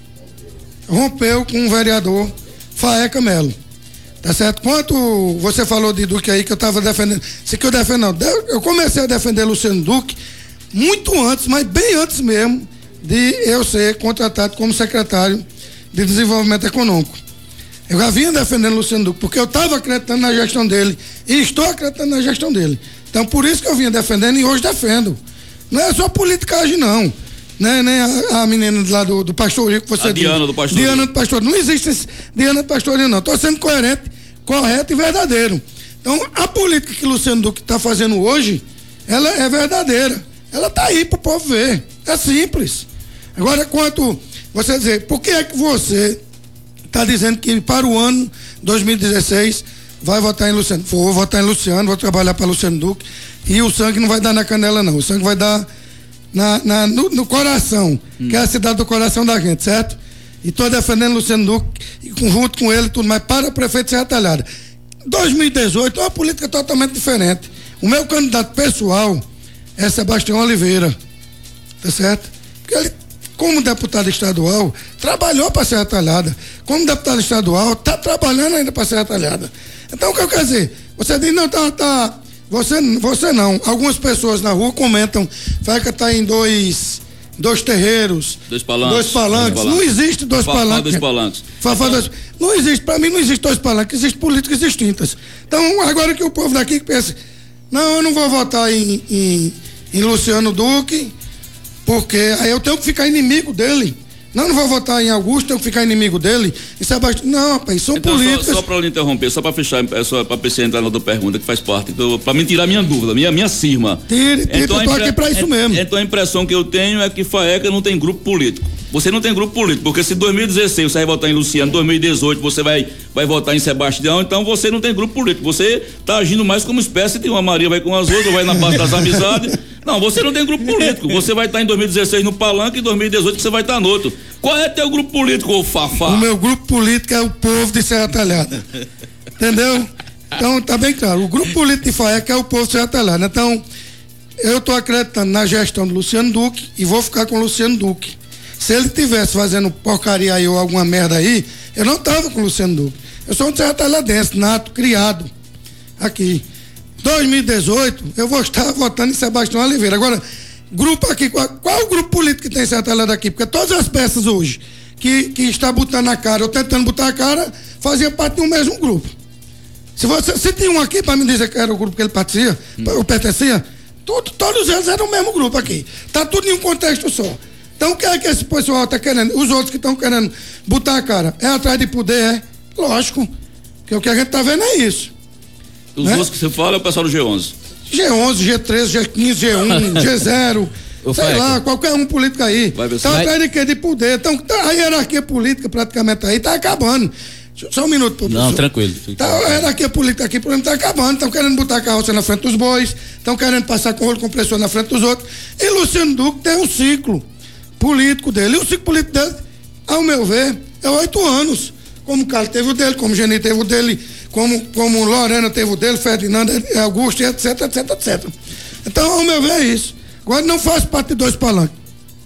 rompeu com o vereador Faeca Melo. Tá certo? Quanto você falou de Duque aí, que eu estava defendendo, se que eu defendo, não, eu comecei a defender Luciano Duque muito antes, mas bem antes mesmo de eu ser contratado como secretário de Desenvolvimento Econômico. Eu já vinha defendendo Luciano Duque, porque eu estava acreditando na gestão dele e estou acreditando na gestão dele. Então, por isso que eu vinha defendendo e hoje defendo. Não é só politicagem, não. Nem a menina lá do Pastorinho que você disse. Diana do Pastorinho. Diana do Pastorinho. Não existe esse Diana do Pastorinho, não. Estou sendo coerente, correto e verdadeiro. Então, a política que Luciano Duque está fazendo hoje, ela é verdadeira. Ela está aí para o povo ver. É simples. Agora, quanto você dizer, por que é que você está dizendo que para o ano 2016 vai votar em Luciano? Vou votar em Luciano, vou trabalhar para Luciano Duque. E o sangue não vai dar na canela, não. O sangue vai dar no coração, que é a cidade do coração da gente, certo? E estou defendendo Luciano Duque, e junto com ele tudo, mas para o prefeito Serra Talhada. 2018 é uma política totalmente diferente. O meu candidato pessoal é Sebastião Oliveira, tá certo? Porque ele, como deputado estadual, trabalhou para Serra Talhada. Como deputado estadual, está trabalhando ainda para Serra Talhada. Então, o que eu quero dizer? Você diz, não, você não. Algumas pessoas na rua comentam, vai que tá em dois terreiros. Dois palanques. Não existe dois palanques. Não existe, para mim não existe dois palanques, existem políticas distintas. Então, agora que o povo daqui pensa, não, eu não vou votar em Luciano Duque, porque aí eu tenho que ficar inimigo dele. Não vou votar em Augusto, tenho que ficar inimigo dele. E Sebastião, não, rapaz, são então, políticas. Só para lhe interromper, só para fechar, só para PC entrar na outra pergunta que faz parte, para me tirar minha dúvida, minha cisma. Tire, então, eu tô aqui para isso mesmo. Então a impressão que eu tenho é que Faeca não tem grupo político. Você não tem grupo político, porque se 2016 você vai votar em Luciano, 2018 você vai votar em Sebastião, então você não tem grupo político. Você está agindo mais como espécie de uma Maria vai com as outras, vai na base das amizades. Não, você não tem grupo político. Você vai estar em 2016 no palanque e em 2018 você vai estar no outro. Qual é teu grupo político, ô Fafá? O meu grupo político é o povo de Serra Talhada. Entendeu? Então, tá bem claro. O grupo político de Faeca é o povo de Serra Talhada. Então, eu tô acreditando na gestão do Luciano Duque e vou ficar com o Luciano Duque. Se ele tivesse fazendo porcaria aí ou alguma merda aí, eu não tava com o Luciano Duque. Eu sou um Serra Talhadense, nato, criado aqui. 2018, eu vou estar votando em Sebastião Oliveira. Agora, grupo aqui, qual é o grupo político que tem em Serra Talhada aqui? Porque todas as peças hoje que está botando a cara ou tentando botar a cara, fazia parte do mesmo grupo. Se tinha um aqui para me dizer que era o grupo que ele pertencia, todos eles eram o mesmo grupo aqui. Tá tudo em um contexto só. Então o que é que esse pessoal está querendo? Os outros que estão querendo botar a cara, é atrás de poder, é? Lógico. Porque o que a gente está vendo é isso. Os outros que você fala é o pessoal do G11. G11, G13, G15, G1, G0, sei lá, qualquer um político aí. Tá atrás de quê? De poder. Então, a hierarquia política praticamente aí tá acabando. Só um minuto, professor. Não, tranquilo. Era aqui a política aqui, o problema está acabando. Estão querendo botar a carroça na frente dos bois, estão querendo passar com rolo compressor na frente dos outros. E Luciano Duque tem um ciclo político dele. E o ciclo político dele, ao meu ver, é 8 anos. Como o Carlos teve o dele, como o Geni teve o dele, como Lorena teve o dele, Ferdinando, Augusto, etc, etc, etc. Então, ao meu ver, é isso. Agora não faz parte de 2 palanques.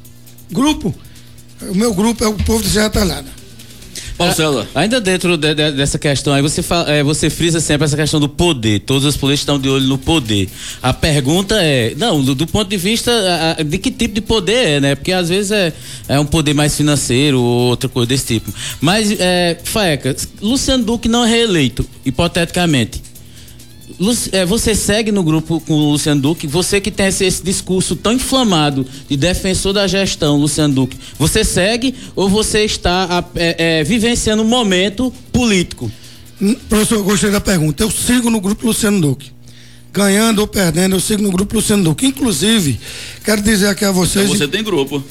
O meu grupo é o povo de Serra Talhada. Paulo César. Ainda dentro dessa questão aí, você frisa sempre essa questão do poder. Todos os políticos estão de olho no poder. A pergunta é, do ponto de vista de que tipo de poder é, né? Porque às vezes é um poder mais financeiro ou outra coisa desse tipo. Mas, Faeca, Luciano Duque não é reeleito, hipoteticamente. Você segue no grupo com o Luciano Duque, você que tem esse discurso tão inflamado de defensor da gestão, Luciano Duque, você segue ou você está vivenciando um momento político? Professor, eu gostei da pergunta. Eu sigo no grupo Luciano Duque. Ganhando ou perdendo, eu sigo no grupo Luciano Duque. Inclusive, quero dizer aqui a vocês... Você tem grupo.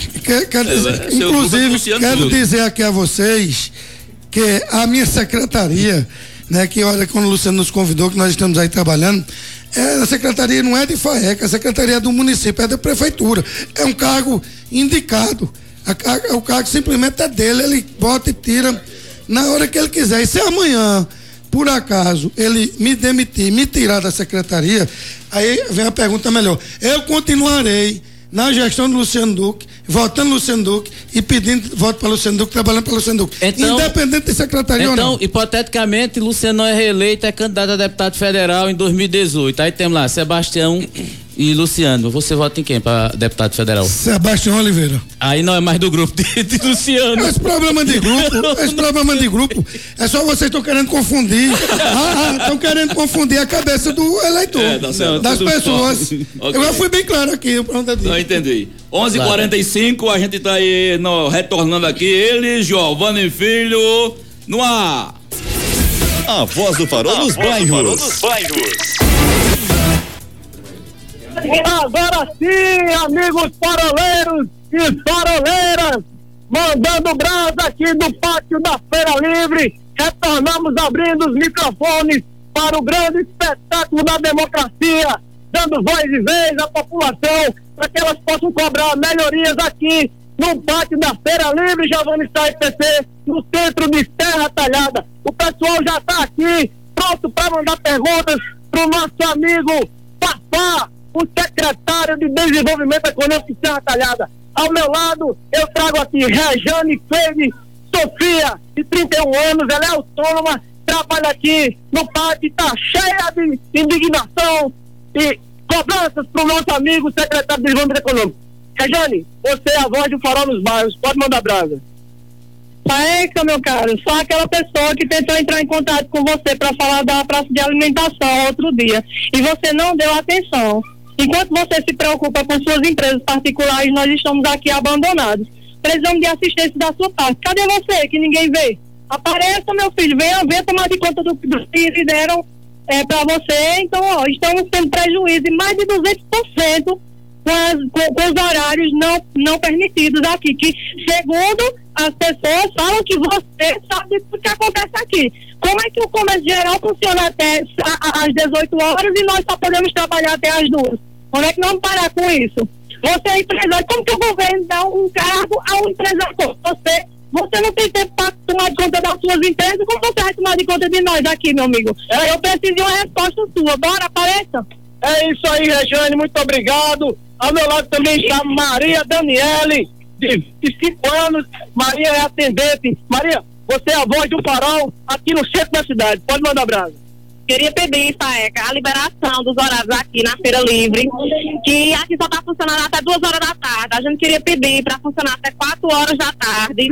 Quero dizer aqui a vocês que a minha secretaria... Né, que olha, quando o Luciano nos convidou, que nós estamos aí trabalhando, a secretaria não é de Faeca, a secretaria é do município, é da prefeitura, é um cargo indicado, o cargo simplesmente é dele, ele bota e tira na hora que ele quiser. E se amanhã, por acaso, ele me demitir, me tirar da secretaria, aí vem a pergunta melhor. Eu continuarei na gestão do Luciano Duque, votando no Luciano Duque e pedindo voto para Luciano Duque, trabalhando para Luciano Duque. Então, independente de secretaria ou não. Então, hipoteticamente, Luciano não é reeleito, é candidato a deputado federal em 2018. Aí temos lá Sebastião e Luciano. Você vota em quem para deputado federal? Sebastião Oliveira. Aí não é mais do grupo de Luciano. Esse problema de grupo é só vocês estão querendo confundir. Estão querendo confundir a cabeça do eleitor, das pessoas. Okay. Eu fui bem claro aqui. Não entendi. 11:45, a gente tá aí retornando aqui. Ele, Giovanni Filho, no ar. A voz do farol dos bairros. Agora sim, amigos faroleiros e faroleiras, mandando brasa aqui do pátio da Feira Livre, retornamos abrindo os microfones para o grande espetáculo da democracia, dando voz e vez à população para que elas possam cobrar melhorias aqui no pátio da Feira Livre, Giovanni Sá IPC, no centro de Serra Talhada. O pessoal já está aqui, pronto para mandar perguntas para o nosso amigo Papá, o secretário de Desenvolvimento Econômico de Serra Talhada. Ao meu lado, eu trago aqui Rejane Feide Sofia, de 31 anos, ela é autônoma, trabalha aqui no pátio, está cheia de indignação e cobranças para o nosso amigo secretário de Desenvolvimento Econômico. Rejane, você é a voz do farol nos bairros, pode mandar brasa. Faeca, meu caro, só aquela pessoa que tentou entrar em contato com você para falar da praça de alimentação outro dia e você não deu atenção. Enquanto você se preocupa com suas empresas particulares, nós estamos aqui abandonados. Precisamos de assistência da sua parte. Cadê você, que ninguém vê? Apareça, meu filho, venha tomar de conta do que lhe deram para você. Então, estamos tendo prejuízo em mais de 200% com os horários não permitidos aqui, que segundo as pessoas falam que você sabe o que acontece aqui. Como é que o comércio geral funciona até às 18 horas e nós só podemos trabalhar até às 2? Como é que não parar com isso? Você é empresário, como que o governo dá um cargo a um empresário? Você não tem tempo para tomar de conta das suas empresas, como você vai tomar de conta de nós aqui, meu amigo? Eu preciso de uma resposta sua. Bora, apareça. É isso aí, Rejane, muito obrigado. Ao meu lado também está Maria Daniele, de 25 anos. Maria é atendente. Maria, você é a voz do farol aqui no centro da cidade. Pode mandar brasa. Queria pedir, Faeca, a liberação dos horários aqui na Feira Livre, que aqui só está funcionando até 2 horas da tarde. A gente queria pedir para funcionar até 4 horas da tarde.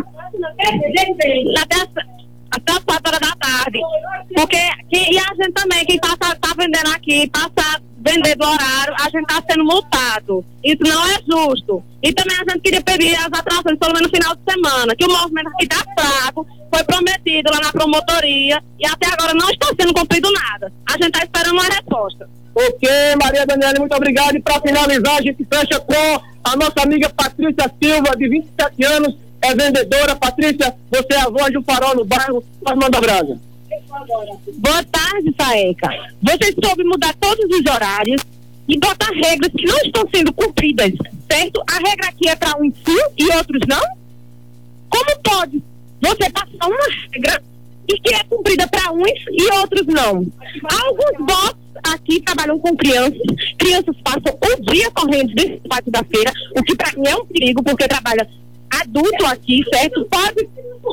Até as 4 horas da tarde. Porque, e a gente também, quem tá vendendo aqui, passa vender do horário, a gente está sendo multado. Isso não é justo. E também a gente queria pedir as atrações, pelo menos no final de semana, que o movimento aqui está fraco, foi prometido lá na promotoria e até agora não está sendo cumprido nada. A gente está esperando uma resposta. Ok, Maria Daniela, muito obrigado. E para finalizar, a gente fecha com a nossa amiga Patrícia Silva, de 27 anos, é vendedora. Patrícia, você é a voz do Farol no bairro, nós manda brasa. Boa tarde, Saeca. Você soube mudar todos os horários e botar regras que não estão sendo cumpridas, certo? A regra aqui é para uns sim e outros não? Como pode você passar uma regra e que é cumprida para uns e outros não? Alguns bots aqui trabalham com crianças passam o dia correndo desse pátio da feira, o que para mim é um perigo, porque trabalha adulto aqui, certo? Pode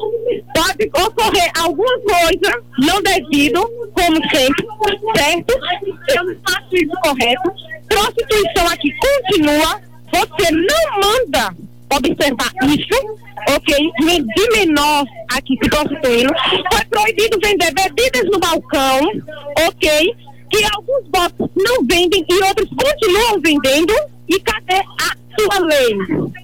ocorrer alguma coisa não devido, como sempre, certo? Eu não faço isso correto. Prostituição aqui continua, você não manda observar isso, ok? De menor aqui se prostituindo. Foi proibido vender bebidas no balcão, ok? Que alguns botos não vendem e outros continuam vendendo. E cadê a sua lei?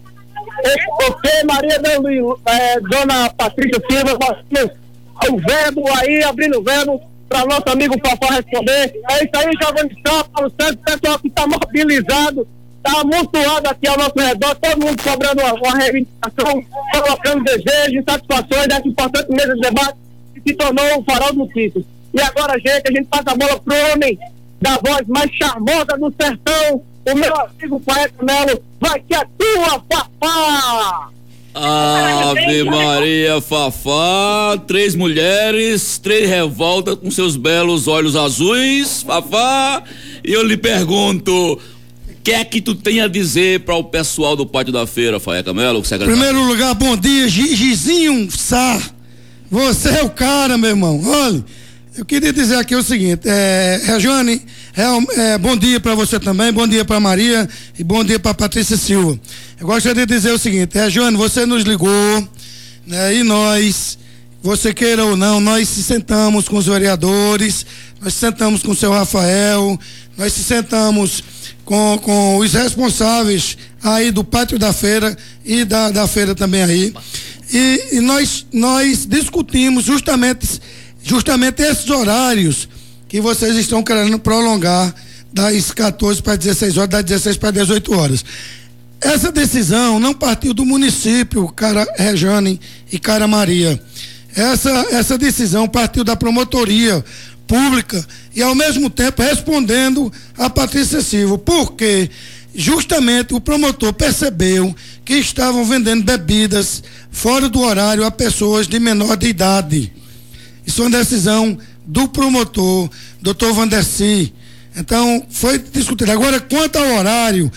Ok, Maria Dona Patrícia Silva, o verbo aí, abrindo o verbo para nosso amigo Fafá responder. É isso aí, Giovanni Sá, Paulo César, o pessoal que está mobilizado, está amontoado aqui ao nosso redor, todo mundo cobrando uma reivindicação, colocando desejos e satisfações dessa importante mesa de debate que se tornou o Farol de Notícias. E agora, gente, a gente passa a bola pro homem da voz mais charmosa do sertão, o meu amigo Faeca Melo. Vai que é tua, Fafá! Ave Maria, Fafá, 3 mulheres, 3 revoltas com seus belos olhos azuis, Fafá, e eu lhe pergunto, o que é que tu tem a dizer para o pessoal do Pátio da Feira, Faeca Melo? Em primeiro lugar, bom dia, Gizinho Sá, você é o cara, meu irmão. Olha, eu queria dizer aqui o seguinte, Regiane, bom dia para você também, bom dia para Maria e bom dia para Patrícia Silva. Eu gostaria de dizer o seguinte, Regiane, você nos ligou, né, e nós, você queira ou não, nós se sentamos com os vereadores, nós se sentamos com o seu Rafael, nós se sentamos com os responsáveis aí do Pátio da Feira e da feira também aí, e nós discutimos justamente esses horários que vocês estão querendo prolongar das 14 para 16 horas, das 16 para 18 horas. Essa decisão não partiu do município, cara Regiane e cara Maria. Essa decisão partiu da promotoria pública e ao mesmo tempo respondendo a Patrícia Silva, porque justamente o promotor percebeu que estavam vendendo bebidas fora do horário a pessoas de menor de idade. Isso é uma decisão do promotor, doutor Vandercy. Então, foi discutido. Agora, quanto ao horário,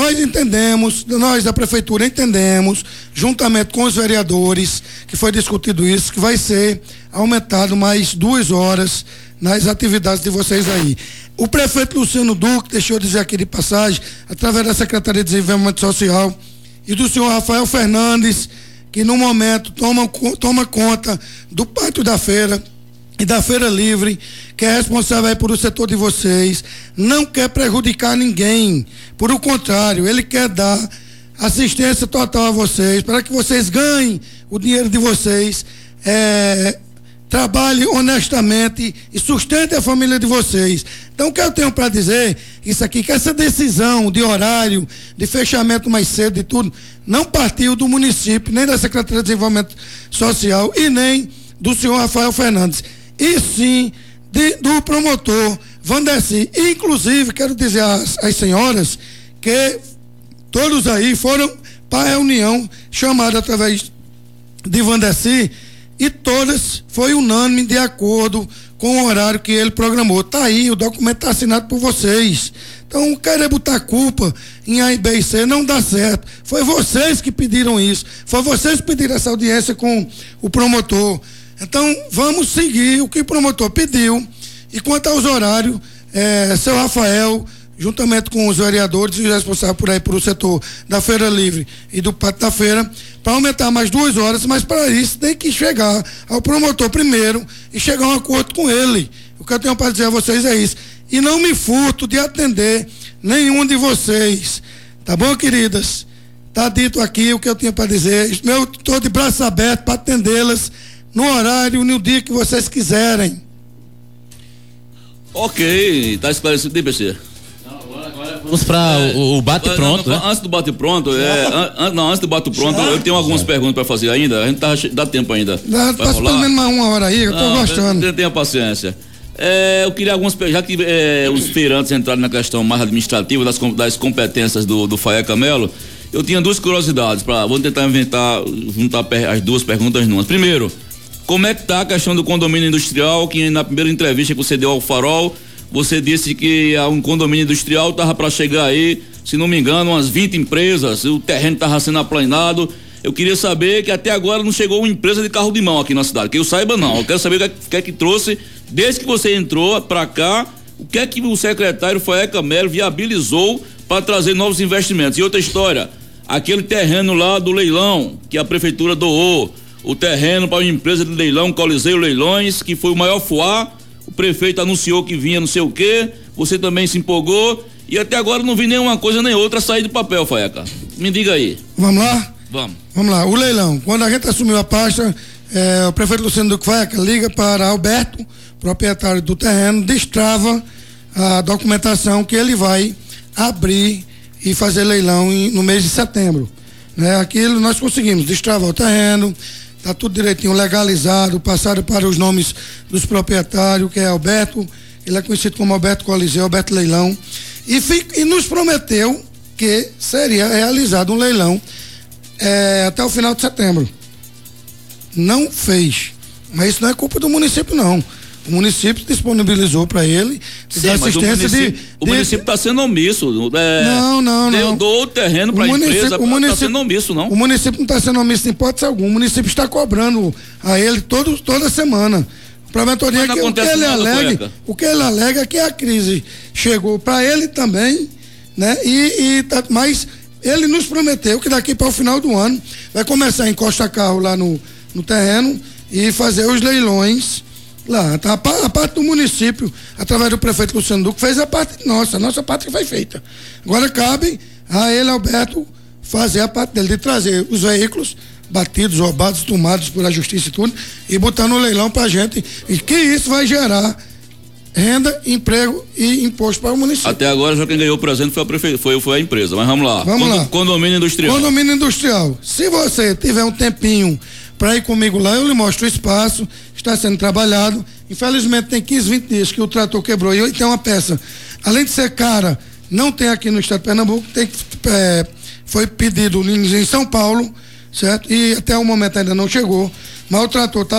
nós da prefeitura entendemos, juntamente com os vereadores, que foi discutido isso, que vai ser aumentado mais 2 horas nas atividades de vocês aí. O prefeito Luciano Duque deixou de dizer aqui de passagem, através da Secretaria de Desenvolvimento Social e do senhor Rafael Fernandes, que no momento toma conta do Pátio da Feira e da Feira Livre, que é responsável aí por o setor de vocês, não quer prejudicar ninguém, por o contrário, ele quer dar assistência total a vocês, para que vocês ganhem o dinheiro de vocês, trabalhem honestamente e sustentem a família de vocês. Então, o que eu tenho para dizer, isso aqui, que essa decisão de horário, de fechamento mais cedo e tudo, não partiu do município, nem da Secretaria de Desenvolvimento Social e nem do senhor Rafael Fernandes, e sim do promotor Vandercy. Inclusive, quero dizer às senhoras que todos aí foram para a reunião chamada através de Vandercy e todas foi unânime de acordo com o horário que ele programou. Tá aí, o documento está assinado por vocês. Então, querer botar culpa em A, B e C não dá certo. Foi vocês que pediram isso. Foi vocês que pediram essa audiência com o promotor. Então, vamos seguir o que o promotor pediu. E quanto aos horários, seu Rafael, juntamente com os vereadores e os responsáveis por aí, por o setor da Feira Livre e do Pátio da Feira, para aumentar mais 2 horas, mas para isso tem que chegar ao promotor primeiro e chegar a um acordo com ele. O que eu tenho para dizer a vocês é isso. E não me furto de atender nenhum de vocês. Tá bom, queridas? Tá dito aqui o que eu tinha para dizer. Eu estou de braço aberto para atendê-las no horário, no dia que vocês quiserem. Ok, tá esclarecido, DPC. Não, agora Vamos para o bate-pronto, né? Antes do bate-pronto, antes do bate-pronto, eu tenho algumas perguntas para fazer ainda. A gente dá tempo ainda. Passa pelo menos mais uma hora aí, eu tô gostando. Tenha paciência. Eu queria já que os feirantes entraram na questão mais administrativa das competências do Faeca Melo, eu tinha duas curiosidades, vou tentar juntar as duas perguntas numa. Primeiro, como é que tá a questão do condomínio industrial, que na primeira entrevista que você deu ao Farol, você disse que um condomínio industrial tava para chegar aí, se não me engano, umas 20 empresas, o terreno tava sendo aplanado. Eu queria saber que até agora não chegou uma empresa de carro de mão aqui na cidade, que eu saiba não. Eu quero saber o que é que trouxe, desde que você entrou para cá, o que é que o secretário Faeca Melo viabilizou para trazer novos investimentos. E outra história, aquele terreno lá do leilão, que a prefeitura doou, o terreno para uma empresa de leilão, Coliseu Leilões, que foi o maior fuá, o prefeito anunciou que vinha não sei o quê, você também se empolgou, e até agora não vi nenhuma coisa nem outra sair do papel, Faeca. Me diga aí. Vamos lá? Vamos lá, o leilão. Quando a gente assumiu a pasta, o prefeito Luciano Duque Faeca liga para Alberto, proprietário do terreno, destrava a documentação que ele vai abrir e fazer leilão no mês de setembro. Né? Aquilo nós conseguimos destravar o terreno, está tudo direitinho legalizado, passado para os nomes dos proprietários, que é Alberto, ele é conhecido como Alberto Coliseu, Alberto Leilão, e nos prometeu que seria realizado um leilão até o final de setembro. Não fez, mas isso não é culpa do município não. O município disponibilizou para ele assistência o município está sendo omisso. Não. Dou o terreno para a empresa, está sendo omisso, não? O município não está sendo omisso em hipótese alguma. O município está cobrando a ele toda semana. O promotoria é que o que ele alega é que a crise chegou para ele também, né? Mas ele nos prometeu que daqui para o final do ano vai começar a encostar carro lá no terreno e fazer os leilões lá. Tá, a parte do município, através do prefeito Luciano Duque, fez a parte nossa, a nossa parte que foi feita. Agora cabe a ele, Alberto, fazer a parte dele, de trazer os veículos batidos, roubados, tomados pela justiça e tudo, e botar no leilão pra gente, e que isso vai gerar renda, emprego e imposto para o município. Até agora já quem ganhou o presente foi a empresa, mas vamos lá. Condomínio industrial. Condomínio industrial. Se você tiver um tempinho para ir comigo lá, eu lhe mostro o espaço, está sendo trabalhado. Infelizmente tem 15, 20 dias que o trator quebrou e tem uma peça, além de ser cara, não tem aqui no estado de Pernambuco, foi pedido em São Paulo, certo? E até o momento ainda não chegou, mas o trator está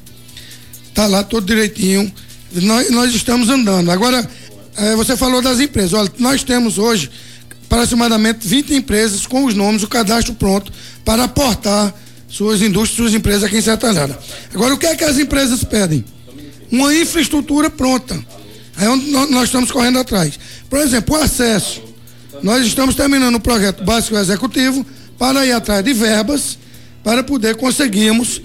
lá todo direitinho. Nós estamos andando. Agora, você falou das empresas. Olha, nós temos hoje aproximadamente 20 empresas com os nomes, o cadastro pronto para aportar suas indústrias, suas empresas aqui em Sertanada. Agora, o que é que as empresas pedem? Uma infraestrutura pronta. É onde nós estamos correndo atrás. Por exemplo, o acesso. Nós estamos terminando o projeto básico executivo para ir atrás de verbas para poder conseguirmos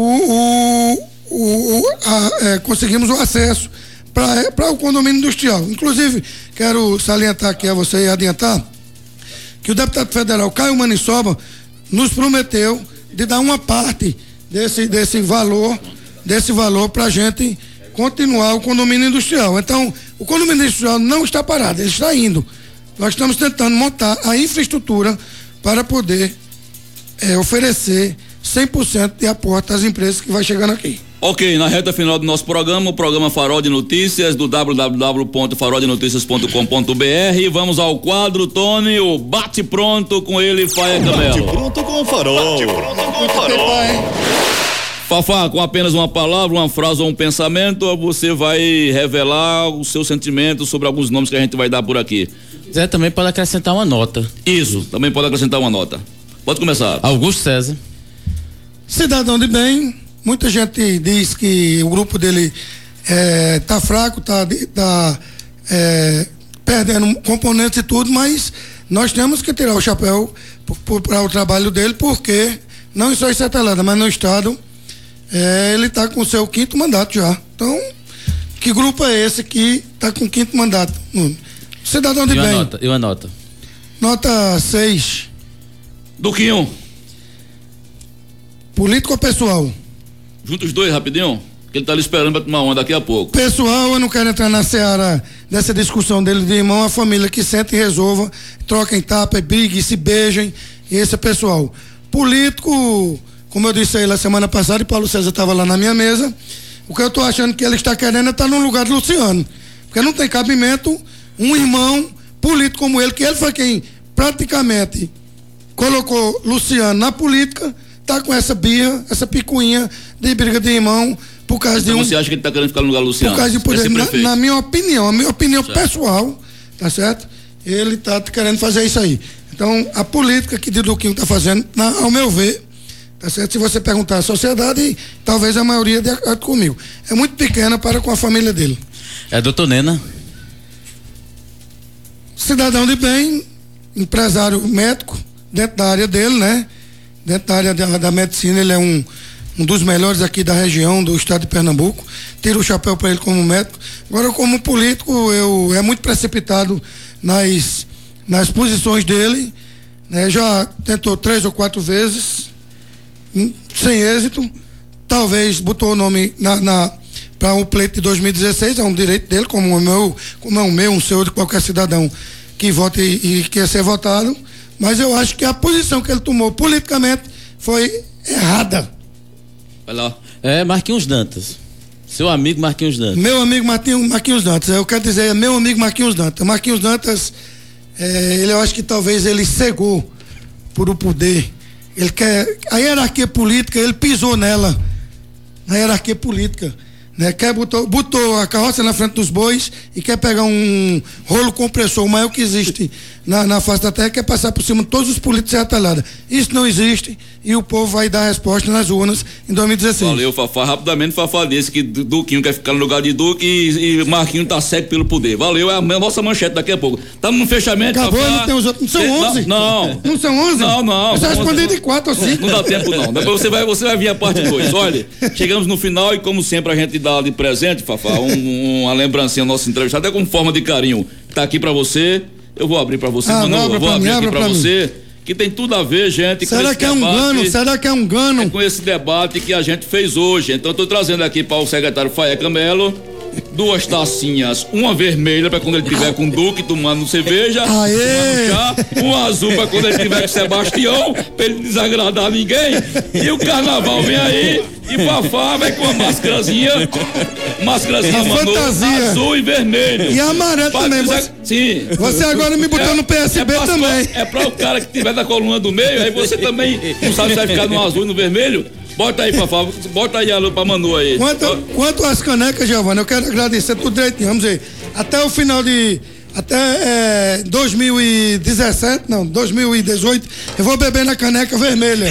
conseguimos o acesso para o condomínio industrial. Inclusive, quero salientar aqui a você e adiantar que o deputado federal Caio Manissoba nos prometeu de dar uma parte desse valor para a gente continuar o condomínio industrial. Então, o condomínio industrial não está parado, ele está indo. Nós estamos tentando montar a infraestrutura para poder oferecer 100% de aporte às empresas que vai chegando aqui. Ok, na reta final do nosso programa, o programa Farol de Notícias, do www.faroldenotícias.com.br. Vamos ao quadro, Tony, o Bate Pronto com ele, Faeca Melo. Bate Pronto com o Farol. Bate Pronto com o Farol. Fafá, com apenas uma palavra, uma frase ou um pensamento, você vai revelar o seu sentimento sobre alguns nomes que a gente vai dar por aqui. Zé também pode acrescentar uma nota. Isso, também pode acrescentar uma nota. Pode começar. Augusto César. Cidadão de bem, muita gente diz que o grupo dele tá fraco, tá perdendo componentes e tudo, mas nós temos que tirar o chapéu para o trabalho dele, porque não só em Sertanada, mas no estado, ele está com o seu 5º mandato já. Então, que grupo é esse que está com o 5º mandato? Cidadão de bem. E uma nota? Nota 6. Duquinho. Político ou pessoal? Juntos os dois, rapidinho. que ele tá ali esperando pra tomar onda daqui a pouco. Pessoal, eu não quero entrar na seara dessa discussão dele de irmão, a família que senta e resolva, troquem tapa, brigue, se beijem, e esse é pessoal. Político, como eu disse aí na semana passada, e Paulo César estava lá na minha mesa, o que eu tô achando que ele está querendo é estar no lugar de Luciano, porque não tem cabimento um irmão político como ele, que ele foi quem praticamente colocou Luciano na política, tá com essa birra, essa picuinha de briga de irmão por causa então de você acha que ele tá querendo ficar no lugar do Luciano? por causa de poder, na minha opinião, certo. Pessoal, tá certo? Ele tá querendo fazer isso aí. Então, a política que Duquinho tá fazendo, ao meu ver, tá certo? Se você perguntar à sociedade, talvez a maioria de acordo comigo, é muito pequena para com a família dele. Doutor Nena. Cidadão de bem, empresário médico, dentro da área dele, né? Dentro da área da medicina, ele é um dos melhores aqui da região, do estado de Pernambuco. Tiro o chapéu para ele como médico. Agora, como político, é muito precipitado nas posições dele, né? Já tentou 3 ou 4 vezes, sem êxito. Talvez botou o nome para o pleito de 2016, é um direito dele, como é o meu, um seu, de qualquer cidadão que vote e quer ser votado. Mas eu acho que a posição que ele tomou politicamente foi errada. Vai lá. Marquinhos Dantas. Seu amigo Marquinhos Dantas. Meu amigo Marquinhos Dantas. Eu quero dizer, meu amigo Marquinhos Dantas. Marquinhos Dantas, eu acho que talvez ele cegou por o poder. Ele quer. A hierarquia política, ele pisou nela. Na hierarquia política. Né? Botou a carroça na frente dos bois e quer pegar um rolo compressor, o maior que existe na face da terra, quer passar por cima de todos os políticos e atalhada. Isso não existe e o povo vai dar a resposta nas urnas em 2016. Valeu, Fafá. Rapidamente, Fafá disse que Duquinho quer ficar no lugar de Duque e Marquinho tá cego pelo poder. Valeu, é a nossa manchete daqui a pouco. Estamos no fechamento, Acabou, Fafá. Não tem os outros. Não são 11? Não. Não são 11? Não. Você respondeu de 4 ou 5. Não dá tempo, não. Depois você vai vir a parte 2. Olha, chegamos no final e, como sempre, a gente dá de presente, Fafá, uma lembrancinha ao nosso entrevistado, até como forma de carinho. Tá aqui pra você. Eu vou abrir pra você, Manu. Eu vou abrir aqui pra você. Que tem tudo a ver, gente. Será que é um gano? Será que é um gano? É com esse debate que a gente fez hoje. Então, eu tô trazendo aqui para o secretário Faeca Melo 2 tacinhas, uma vermelha para quando ele tiver com o Duque tomando cerveja, tomando chá, uma azul para quando ele tiver com Sebastião, para ele desagradar ninguém. E o carnaval vem aí e Fafá vai com uma máscarazinha Manu, fantasia. Azul e vermelho. E amarelo também. Sim. Você agora me botou no PSB também. É para o cara que tiver na coluna do meio, aí você também não sabe se vai ficar no azul e no vermelho. Bota aí, Fafá, bota aí a lupa pra Manu aí. Quanto às canecas, Giovana, eu quero agradecer tudo direitinho. Vamos ver. Até o final de. Até 2017, não, 2018, eu vou beber na caneca vermelha.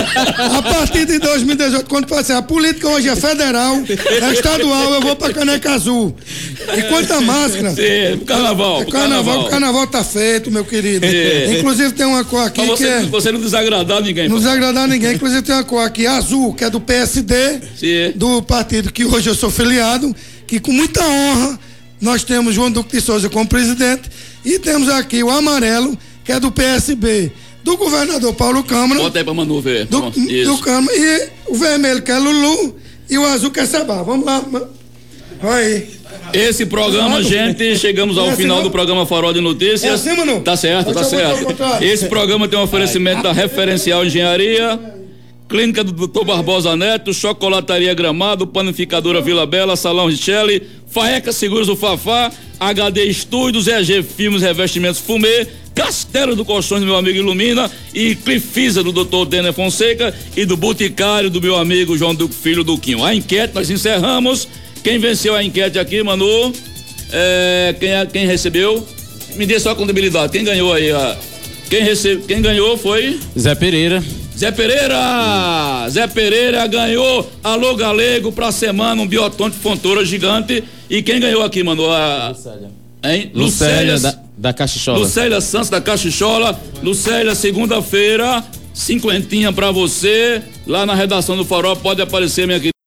A partir de 2018, quando passar, a política hoje é federal, é estadual, eu vou pra caneca azul. E quanto à máscara? Sim, carnaval. O carnaval tá feito, meu querido. Inclusive tem uma cor aqui que é. Você não desagradar ninguém. Não desagradar ninguém. Inclusive tem uma cor aqui azul, que é do PSD, sim, do partido que hoje eu sou filiado, que com muita honra nós temos João Duque de Souza como presidente e temos aqui o amarelo, que é do PSB, do governador Paulo Câmara. Bota aí pra Manu ver. Do Câmara, e o vermelho, que é Lulu, e o azul, que é Sabá. Vamos lá. Olha aí. Esse programa, gente, chegamos ao final do programa Farol de Notícias. É assim, Manu? Tá certo. Esse programa tem um oferecimento da Referencial Engenharia, Clínica do Dr. Barbosa Neto, Chocolataria Gramado, Panificadora Vila Bela, Salão Richelli, Faeca Seguros do Fafá, HD Estúdios, EG Filmes, Revestimentos Fumê, Castelo do Colchões do meu amigo Ilumina e Clifisa do Dr. Denner Fonseca e do Boticário do meu amigo João Duque Filho Duquinho. A enquete nós encerramos. Quem venceu a enquete aqui, Manu? Quem recebeu? Me dê só a contabilidade. Quem ganhou aí? Quem ganhou foi? Zé Pereira. Zé Pereira ganhou Alô Galego pra semana, um biotonte fontoura gigante. E quem ganhou aqui, mano? Lucélia da Cachichola. Lucélia Santos da Cachichola. Lucélia, segunda-feira, 50 pra você. Lá na redação do Farol, pode aparecer, minha querida.